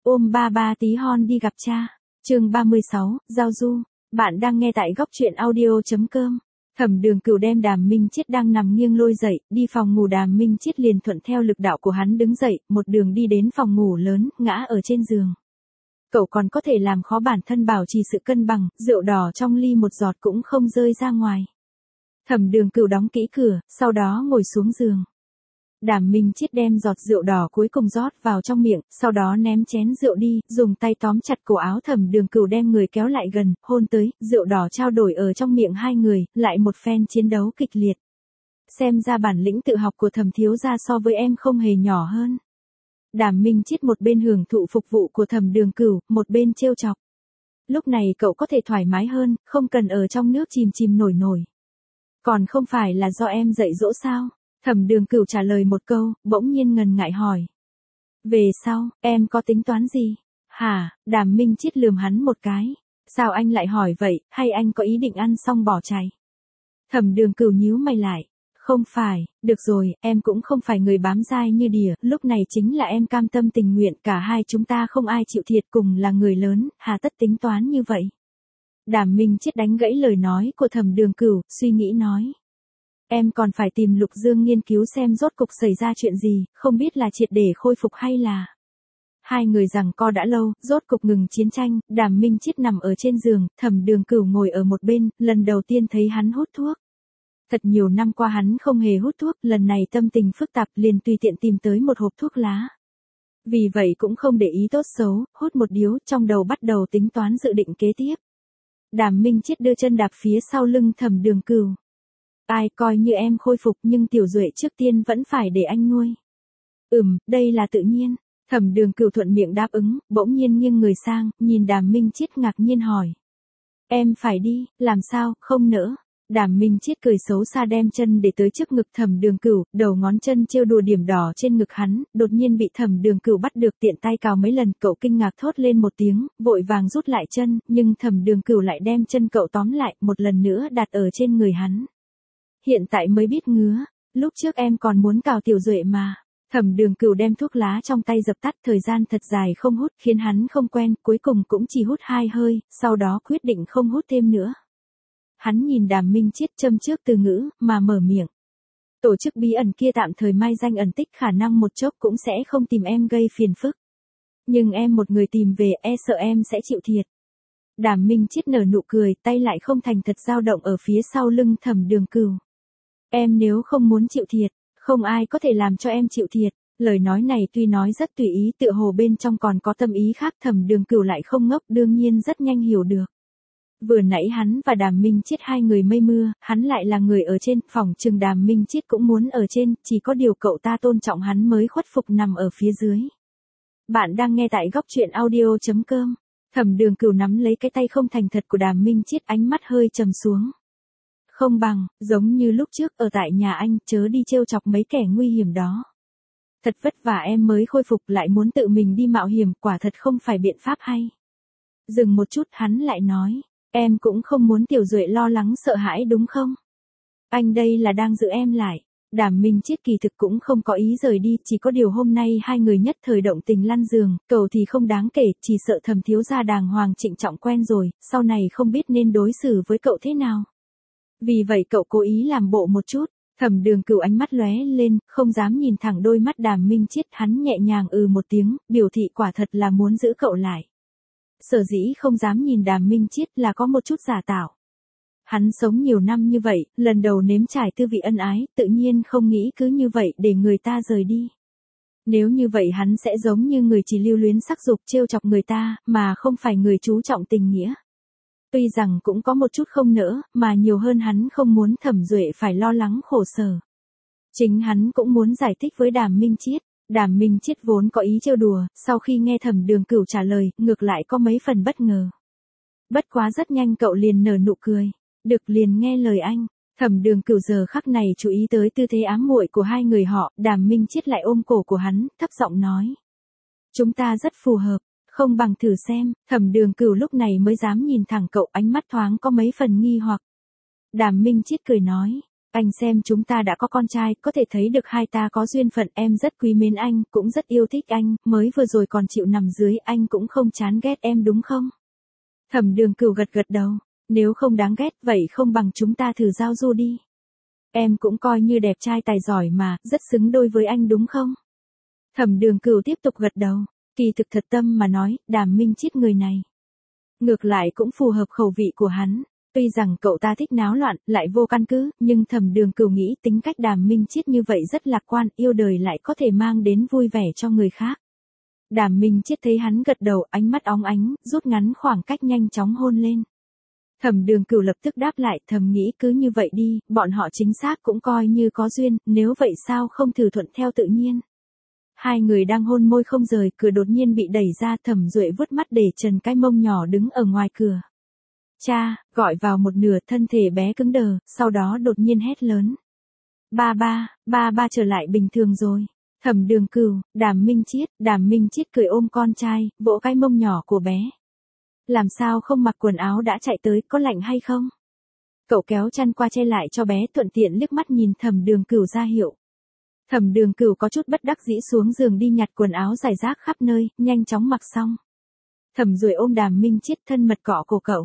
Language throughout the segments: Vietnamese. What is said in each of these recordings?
Ôm ba ba tí hon đi gặp cha. Chương 36, giao du. Bạn đang nghe tại góc truyện audio.com. Thẩm Đường Cửu đem Đàm Minh Chiết đang nằm nghiêng lôi dậy, đi phòng ngủ. Đàm Minh Chiết liền thuận theo lực đạo của hắn đứng dậy, một đường đi đến phòng ngủ lớn, ngã ở trên giường. Cậu còn có thể làm khó bản thân bảo trì sự cân bằng, rượu đỏ trong ly một giọt cũng không rơi ra ngoài. Thẩm Đường Cửu đóng kỹ cửa, sau đó ngồi xuống giường. Đàm Minh Chiết đem giọt rượu đỏ cuối cùng rót vào trong miệng, sau đó ném chén rượu đi, dùng tay tóm chặt cổ áo Thẩm Đường Cửu đem người kéo lại gần, hôn tới, rượu đỏ trao đổi ở trong miệng hai người, lại một phen chiến đấu kịch liệt. Xem ra bản lĩnh tự học của Thẩm thiếu gia so với em không hề nhỏ hơn. Đàm Minh Chiết một bên hưởng thụ phục vụ của Thẩm Đường Cửu, một bên trêu chọc. Lúc này cậu có thể thoải mái hơn, không cần ở trong nước chìm chìm nổi nổi. Còn không phải là do em dạy dỗ sao? Thẩm Đường Cửu trả lời một câu, bỗng nhiên ngần ngại hỏi. Về sau, em có tính toán gì? Hả? Đàm Minh Chiết lườm hắn một cái. Sao anh lại hỏi vậy, hay anh có ý định ăn xong bỏ chạy? Thẩm Đường Cửu nhíu mày lại. Không phải, được rồi, em cũng không phải người bám dai như đỉa, lúc này chính là em cam tâm tình nguyện, cả hai chúng ta không ai chịu thiệt, cùng là người lớn, hà tất tính toán như vậy. Đàm Minh Chiết đánh gãy lời nói của Thẩm Đường Cửu, suy nghĩ nói. Em còn phải tìm Lục Dương nghiên cứu xem rốt cục xảy ra chuyện gì, không biết là triệt để khôi phục hay là... Hai người giằng co đã lâu, rốt cục ngừng chiến tranh, Đàm Minh Chiết nằm ở trên giường, Thẩm Đường Cửu ngồi ở một bên, lần đầu tiên thấy hắn hút thuốc. Thật nhiều năm qua hắn không hề hút thuốc, lần này tâm tình phức tạp liền tùy tiện tìm tới một hộp thuốc lá. Vì vậy cũng không để ý tốt xấu, hút một điếu, trong đầu bắt đầu tính toán dự định kế tiếp. Đàm Minh Chiết đưa chân đạp phía sau lưng Thẩm Đường Cửu. Ai coi như em khôi phục nhưng Tiểu Duệ trước tiên vẫn phải để anh nuôi. Đây là tự nhiên. Thẩm Đường Cửu thuận miệng đáp ứng, bỗng nhiên nghiêng người sang, nhìn Đàm Minh Chiết ngạc nhiên hỏi. Em phải đi, làm sao, không nỡ. Đàm Minh Chiết cười xấu xa đem chân để tới trước ngực Thẩm Đường Cửu, đầu ngón chân trêu đùa điểm đỏ trên ngực hắn, đột nhiên bị Thẩm Đường Cửu bắt được tiện tay cào mấy lần, cậu kinh ngạc thốt lên một tiếng, vội vàng rút lại chân, nhưng Thẩm Đường Cửu lại đem chân cậu tóm lại, một lần nữa đặt ở trên người hắn. Hiện tại mới biết ngứa, lúc trước em còn muốn cào Tiểu Duệ mà. Thẩm Đường Cửu đem thuốc lá trong tay dập tắt, thời gian thật dài không hút khiến hắn không quen, cuối cùng cũng chỉ hút 2 hơi, sau đó quyết định không hút thêm nữa. Hắn nhìn Đàm Minh Chiết châm trước từ ngữ, mà mở miệng. Tổ chức bí ẩn kia tạm thời mai danh ẩn tích, khả năng một chốc cũng sẽ không tìm em gây phiền phức. Nhưng em một người tìm về, sợ em sẽ chịu thiệt. Đàm Minh Chiết nở nụ cười, tay lại không thành thật dao động ở phía sau lưng Thẩm Đường Cửu. Em nếu không muốn chịu thiệt, không ai có thể làm cho em chịu thiệt. Lời nói này tuy nói rất tùy ý, tựa hồ bên trong còn có tâm ý khác, Thẩm Đường Cửu lại không ngốc, đương nhiên rất nhanh hiểu được. Vừa nãy hắn và Đàm Minh Chiết hai người mây mưa, hắn lại là người ở trên, phỏng chừng Đàm Minh Chiết cũng muốn ở trên, chỉ có điều cậu ta tôn trọng hắn mới khuất phục nằm ở phía dưới. Bạn đang nghe tại góc truyện audio.com. Thẩm Đường Cửu nắm lấy cái tay không thành thật của Đàm Minh Chiết, ánh mắt hơi trầm xuống. Không bằng, giống như lúc trước ở tại nhà anh, chớ đi trêu chọc mấy kẻ nguy hiểm đó. Thật vất vả em mới khôi phục lại muốn tự mình đi mạo hiểm, quả thật không phải biện pháp hay. Dừng một chút hắn lại nói, em cũng không muốn Tiểu Duệ lo lắng sợ hãi đúng không? Anh đây là đang giữ em lại. Đàm Minh Chiết kỳ thực cũng không có ý rời đi, chỉ có điều hôm nay hai người nhất thời động tình lăn giường, cậu thì không đáng kể, chỉ sợ Thẩm thiếu gia đàng hoàng trịnh trọng quen rồi, sau này không biết nên đối xử với cậu thế nào. Vì vậy cậu cố ý làm bộ một chút. Thẩm Đường Cửu ánh mắt lóe lên, không dám nhìn thẳng đôi mắt Đàm Minh Chiết, hắn nhẹ nhàng một tiếng, biểu thị quả thật là muốn giữ cậu lại. Sở dĩ không dám nhìn Đàm Minh Chiết là có một chút giả tạo. Hắn sống nhiều năm như vậy, lần đầu nếm trải tư vị ân ái, tự nhiên không nghĩ cứ như vậy để người ta rời đi. Nếu như vậy hắn sẽ giống như người chỉ lưu luyến sắc dục trêu chọc người ta, mà không phải người chú trọng tình nghĩa. Tuy rằng cũng có một chút không nỡ, mà nhiều hơn hắn không muốn Thẩm Duệ phải lo lắng khổ sở. Chính hắn cũng muốn giải thích với Đàm Minh Chiết. Đàm Minh Chiết vốn có ý trêu đùa, sau khi nghe Thẩm Đường Cửu trả lời, ngược lại có mấy phần bất ngờ. Bất quá rất nhanh cậu liền nở nụ cười. Được, liền nghe lời anh. Thẩm Đường Cửu giờ khắc này chú ý tới tư thế ám muội của hai người họ, Đàm Minh Chiết lại ôm cổ của hắn, thấp giọng nói. Chúng ta rất phù hợp. Không bằng thử xem. Thẩm Đường Cửu lúc này mới dám nhìn thẳng cậu, ánh mắt thoáng có mấy phần nghi hoặc. Đàm Minh Chiết cười nói, Anh xem chúng ta đã có con trai, có thể thấy được hai ta có duyên phận, em rất quý mến anh, cũng rất yêu thích anh, mới vừa rồi còn chịu nằm dưới, anh cũng không chán ghét em đúng không? Thẩm Đường Cửu gật gật đầu, nếu không đáng ghét, vậy không bằng chúng ta thử giao du đi. Em cũng coi như đẹp trai tài giỏi mà, rất xứng đôi với anh đúng không? Thẩm Đường Cửu tiếp tục gật đầu, kỳ thực thật tâm mà nói, Đàm Minh Chiết người này. Ngược lại cũng phù hợp khẩu vị của hắn. Tuy rằng cậu ta thích náo loạn, lại vô căn cứ, nhưng Thẩm Đường Cửu nghĩ tính cách Đàm Minh Chiết như vậy rất lạc quan, yêu đời lại có thể mang đến vui vẻ cho người khác. Đàm Minh Chiết thấy hắn gật đầu, ánh mắt óng ánh, rút ngắn khoảng cách nhanh chóng hôn lên. Thẩm Đường Cửu lập tức đáp lại, thầm nghĩ cứ như vậy đi, bọn họ chính xác cũng coi như có duyên, nếu vậy sao không thử thuận theo tự nhiên. Hai người đang hôn môi không rời, cửa đột nhiên bị đẩy ra, Thẩm Duệ vứt mắt để trần cái mông nhỏ đứng ở ngoài cửa. Cha, gọi vào một nửa, thân thể bé cứng đờ, sau đó đột nhiên hét lớn. Ba ba trở lại bình thường rồi. Thẩm Đường Cửu, Đàm Minh Chiết cười ôm con trai, vỗ cái mông nhỏ của bé. Làm sao không mặc quần áo đã chạy tới, có lạnh hay không? Cậu kéo chăn qua che lại cho bé, thuận tiện liếc mắt nhìn Thẩm Đường Cửu ra hiệu. Thẩm Đường Cửu có chút bất đắc dĩ xuống giường đi nhặt quần áo rải rác khắp nơi, nhanh chóng mặc xong. Thẩm Duệ ôm Đàm Minh Chiết thân mật cọ cổ cậu.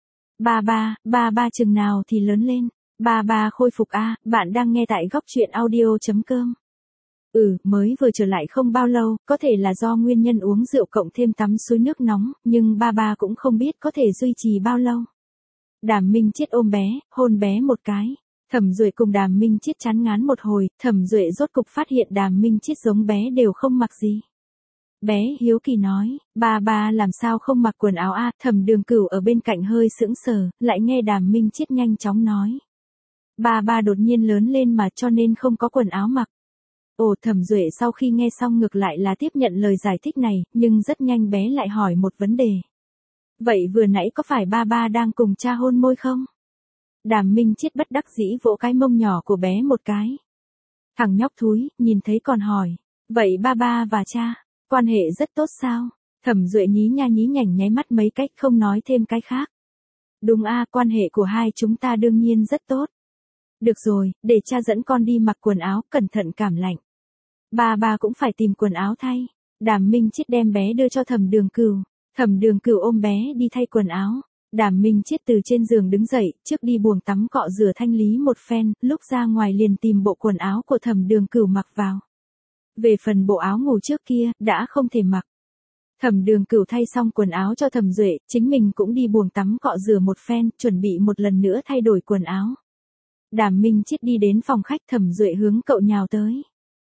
Ba chừng nào thì lớn lên. Ba khôi phục a, bạn đang nghe tại góc truyện audio.com. Mới vừa trở lại không bao lâu, có thể là do nguyên nhân uống rượu cộng thêm tắm suối nước nóng, nhưng ba cũng không biết có thể duy trì bao lâu. Đàm Minh Chiết ôm bé, hôn bé một cái. Thẩm Duệ cùng Đàm Minh Chiết chán ngán một hồi, Thẩm Duệ rốt cục phát hiện Đàm Minh Chiết giống bé đều không mặc gì. Bé hiếu kỳ nói, ba làm sao không mặc quần áo a? Thẩm Đường Cửu ở bên cạnh hơi sững sờ, lại nghe Đàm Minh Chiết nhanh chóng nói. Ba đột nhiên lớn lên mà cho nên không có quần áo mặc. Thẩm Duệ sau khi nghe xong ngược lại là tiếp nhận lời giải thích này, nhưng rất nhanh bé lại hỏi một vấn đề. Vậy vừa nãy có phải ba đang cùng cha hôn môi không? Đàm Minh Chiết bất đắc dĩ vỗ cái mông nhỏ của bé một cái. Thằng nhóc thúi, nhìn thấy còn hỏi. Vậy ba và cha, quan hệ rất tốt sao? Thẩm Duệ nhí nhảnh nháy mắt mấy cách không nói thêm cái khác. Đúng a, quan hệ của hai chúng ta đương nhiên rất tốt. Được rồi, để cha dẫn con đi mặc quần áo, cẩn thận cảm lạnh. Ba cũng phải tìm quần áo thay. Đàm Minh Chiết đem bé đưa cho Thẩm Đường Cửu. Thẩm Đường Cửu ôm bé đi thay quần áo. Đàm Minh Chiết từ trên giường đứng dậy, trước đi buồng tắm cọ rửa thanh lý một phen, lúc ra ngoài liền tìm bộ quần áo của Thẩm Đường Cửu mặc vào. Về phần bộ áo ngủ trước kia, đã không thể mặc. Thẩm Đường Cửu thay xong quần áo cho Thẩm Duệ, chính mình cũng đi buồng tắm cọ rửa một phen, chuẩn bị một lần nữa thay đổi quần áo. Đàm Minh Chiết đi đến phòng khách, Thẩm Duệ hướng cậu nhào tới.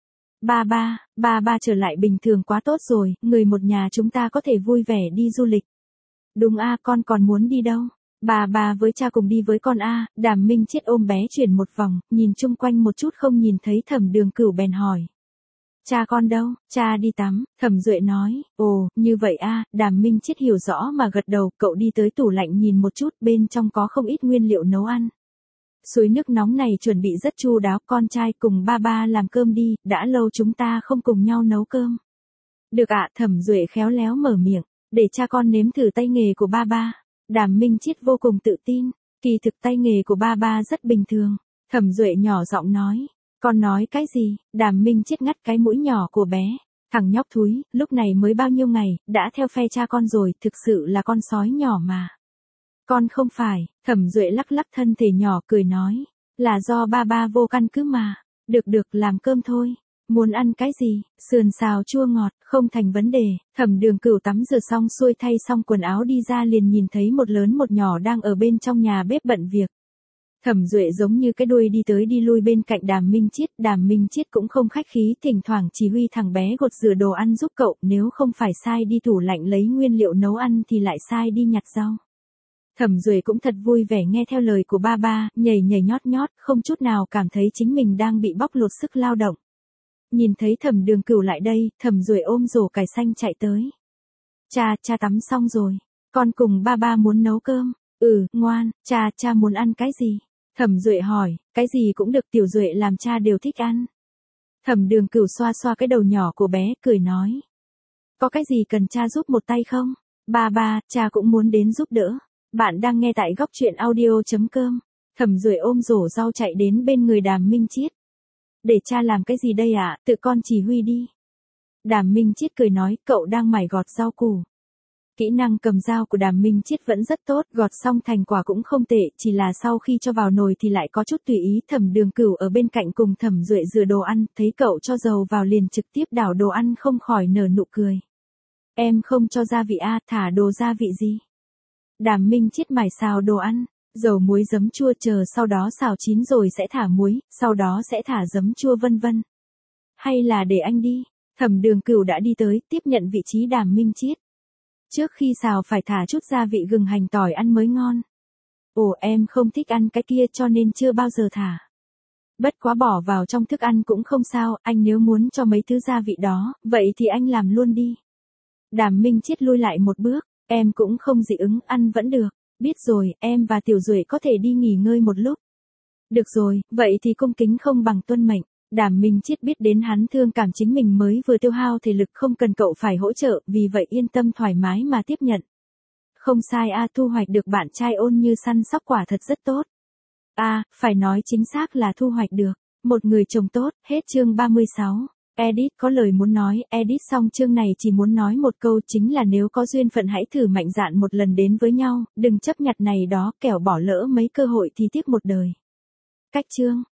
Ba trở lại bình thường quá tốt rồi, người một nhà chúng ta có thể vui vẻ đi du lịch. Đúng a, con còn muốn đi đâu? Ba với cha cùng đi với con a. Đàm Minh Chiết ôm bé chuyển một vòng, nhìn chung quanh một chút không nhìn thấy Thẩm Đường Cửu bèn hỏi. Cha con đâu? Cha đi tắm, Thẩm Duệ nói. Như vậy a. Đàm Minh Chiết hiểu rõ mà gật đầu, cậu đi tới tủ lạnh nhìn một chút, bên trong có không ít nguyên liệu nấu ăn. Suối nước nóng này chuẩn bị rất chu đáo, con trai cùng ba làm cơm đi, đã lâu chúng ta không cùng nhau nấu cơm. Được ạ, Thẩm Duệ khéo léo mở miệng, để cha con nếm thử tay nghề của ba. Đàm Minh Chiết vô cùng tự tin, kỳ thực tay nghề của ba rất bình thường. Thẩm Duệ nhỏ giọng nói, con nói cái gì? Đàm Minh Chiết ngắt cái mũi nhỏ của bé. Thằng nhóc thúi, lúc này mới bao nhiêu ngày, đã theo phe cha con rồi, thực sự là con sói nhỏ mà. Con không phải, Thẩm Duệ lắc lắc thân thể nhỏ cười nói, là do ba vô căn cứ mà. Được làm cơm thôi. Muốn ăn cái gì? Sườn xào chua ngọt, không thành vấn đề. Thẩm Đường Cửu tắm rửa xong xuôi thay xong quần áo đi ra liền nhìn thấy một lớn một nhỏ đang ở bên trong nhà bếp bận việc. Thẩm Duệ giống như cái đuôi đi tới đi lui bên cạnh Đàm Minh Chiết cũng không khách khí, thỉnh thoảng chỉ huy thằng bé gột rửa đồ ăn giúp cậu, nếu không phải sai đi tủ lạnh lấy nguyên liệu nấu ăn thì lại sai đi nhặt rau. Thẩm Duệ cũng thật vui vẻ nghe theo lời của ba, nhảy nhót, không chút nào cảm thấy chính mình đang bị bóc lột sức lao động. Nhìn thấy Thẩm Đường Cửu lại đây, Thẩm Duệ ôm rổ cải xanh chạy tới. Cha tắm xong rồi, con cùng ba muốn nấu cơm. Ngoan, cha muốn ăn cái gì? Thẩm Duệ hỏi, cái gì cũng được, Tiểu Duệ làm cha đều thích ăn. Thẩm Đường Cửu xoa cái đầu nhỏ của bé, cười nói. Có cái gì cần cha giúp một tay không? Ba, cha cũng muốn đến giúp đỡ. Bạn đang nghe tại góc truyện audio.com. Thẩm Duệ ôm rổ rau chạy đến bên người Đàm Minh Chiết. Để cha làm cái gì đây ạ, tự con chỉ huy đi. Đàm Minh Chiết cười nói, cậu đang mải gọt rau củ. Kỹ năng cầm dao của Đàm Minh Chiết vẫn rất tốt, gọt xong thành quả cũng không tệ, chỉ là sau khi cho vào nồi thì lại có chút tùy ý. Thẩm Đường Cửu ở bên cạnh cùng Thẩm Duệ rửa đồ ăn, thấy cậu cho dầu vào liền trực tiếp đảo đồ ăn không khỏi nở nụ cười. Em không cho gia vị a, thả đồ gia vị gì? Đàm Minh Chiết mải xào đồ ăn, dầu muối giấm chua chờ sau đó xào chín rồi sẽ thả muối, sau đó sẽ thả giấm chua vân vân. Hay là để anh đi? Thẩm Đường Cửu đã đi tới, tiếp nhận vị trí Đàm Minh Chiết. Trước khi xào phải thả chút gia vị gừng hành tỏi ăn mới ngon. Ồ, em không thích ăn cái kia cho nên chưa bao giờ thả. Bất quá bỏ vào trong thức ăn cũng không sao, anh nếu muốn cho mấy thứ gia vị đó, vậy thì anh làm luôn đi. Đàm Minh Chiết lui lại một bước, em cũng không dị ứng, ăn vẫn được. Biết rồi, em và Tiểu Duệ có thể đi nghỉ ngơi một lúc. Được rồi, vậy thì cung kính không bằng tuân mệnh. Đàm Minh Chiết biết đến hắn thương cảm chính mình mới vừa tiêu hao thể lực không cần cậu phải hỗ trợ, vì vậy yên tâm thoải mái mà tiếp nhận. Không sai a, thu hoạch được bạn trai ôn như săn sóc quả thật rất tốt. Phải nói chính xác là thu hoạch được. Một người chồng tốt, hết chương 36. Edit có lời muốn nói, edit xong chương này chỉ muốn nói một câu chính là nếu có duyên phận hãy thử mạnh dạn một lần đến với nhau, đừng chấp nhặt này đó, kẻo bỏ lỡ mấy cơ hội thì tiếc một đời. Cách chương